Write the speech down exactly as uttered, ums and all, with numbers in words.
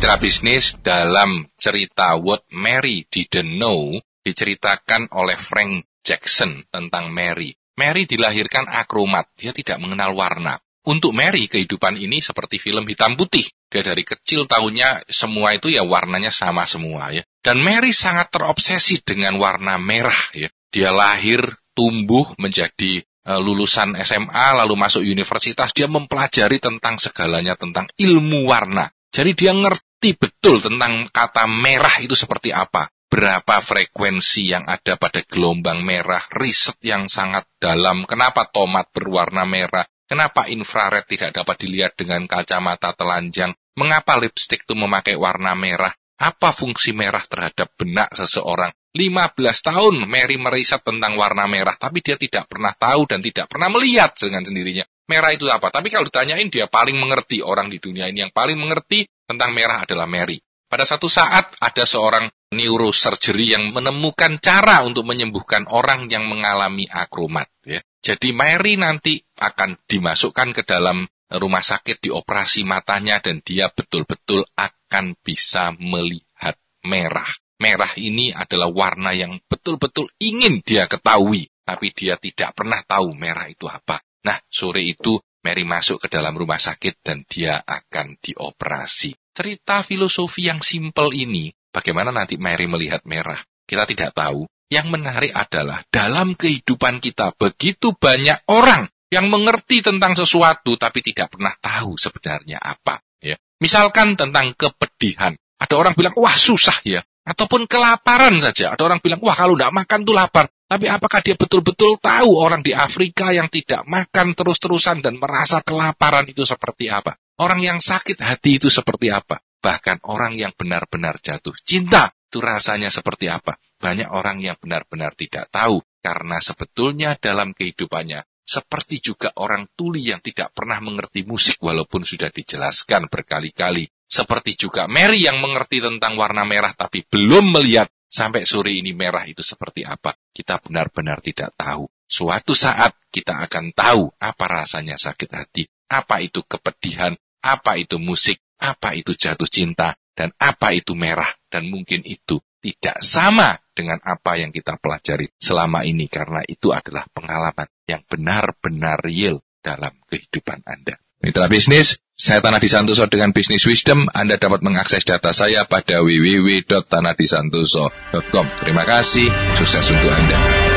Mitra bisnis, dalam cerita What Mary Didn't Know diceritakan oleh Frank Jackson tentang Mary. Mary dilahirkan akromat, dia tidak mengenal warna. Untuk Mary, kehidupan ini seperti film hitam putih. Dia dari kecil tahunya semua itu ya warnanya sama semua ya. Dan Mary sangat terobsesi dengan warna merah ya. Dia lahir, tumbuh menjadi uh, lulusan S M A, lalu masuk universitas. Dia mempelajari tentang segalanya, tentang ilmu warna. Jadi dia ngerti betul tentang kata merah itu seperti apa. Berapa frekuensi yang ada pada gelombang merah, riset yang sangat dalam. Kenapa tomat berwarna merah? Kenapa infrared tidak dapat dilihat dengan kacamata telanjang? Mengapa lipstik itu memakai warna merah? Apa fungsi merah terhadap benak seseorang? lima belas tahun Mary meriset tentang warna merah, tapi dia tidak pernah tahu dan tidak pernah melihat dengan sendirinya. Merah itu apa? Tapi kalau ditanyain, dia paling mengerti. Orang di dunia ini yang paling mengerti tentang merah adalah Mary. Pada satu saat ada seorang neurosurgery yang menemukan cara untuk menyembuhkan orang yang mengalami akromat. Ya. Jadi Mary nanti akan dimasukkan ke dalam rumah sakit, dioperasi matanya, dan dia betul-betul akan bisa melihat merah. Merah ini adalah warna yang betul-betul ingin dia ketahui, tapi dia tidak pernah tahu merah itu apa. Nah, sore itu Mary masuk ke dalam rumah sakit dan dia akan dioperasi. Cerita filosofi yang simpel ini, bagaimana nanti Mary melihat merah? Kita tidak tahu. Yang menarik adalah dalam kehidupan kita begitu banyak orang yang mengerti tentang sesuatu tapi tidak pernah tahu sebenarnya apa. Ya. Misalkan tentang kepedihan. Ada orang bilang, wah susah ya. Ataupun kelaparan saja. Ada orang bilang, wah kalau tidak makan tuh lapar. Tapi apakah dia betul-betul tahu orang di Afrika yang tidak makan terus-terusan dan merasa kelaparan itu seperti apa? Orang yang sakit hati itu seperti apa? Bahkan orang yang benar-benar jatuh cinta itu rasanya seperti apa? Banyak orang yang benar-benar tidak tahu. Karena sebetulnya dalam kehidupannya, seperti juga orang tuli yang tidak pernah mengerti musik walaupun sudah dijelaskan berkali-kali. Seperti juga Mary yang mengerti tentang warna merah tapi belum melihat sampai sore ini merah itu seperti apa. Kita benar-benar tidak tahu. Suatu saat kita akan tahu apa rasanya sakit hati, apa itu kepedihan, apa itu musik, apa itu jatuh cinta, dan apa itu merah. Dan mungkin itu tidak sama dengan apa yang kita pelajari selama ini, karena itu adalah pengalaman yang benar-benar real dalam kehidupan Anda. Mitra bisnis, saya Tanah Disantoso dengan Business Wisdom. Anda dapat mengakses data saya pada w w w titik tanah disantoso titik com. Terima kasih, sukses untuk Anda.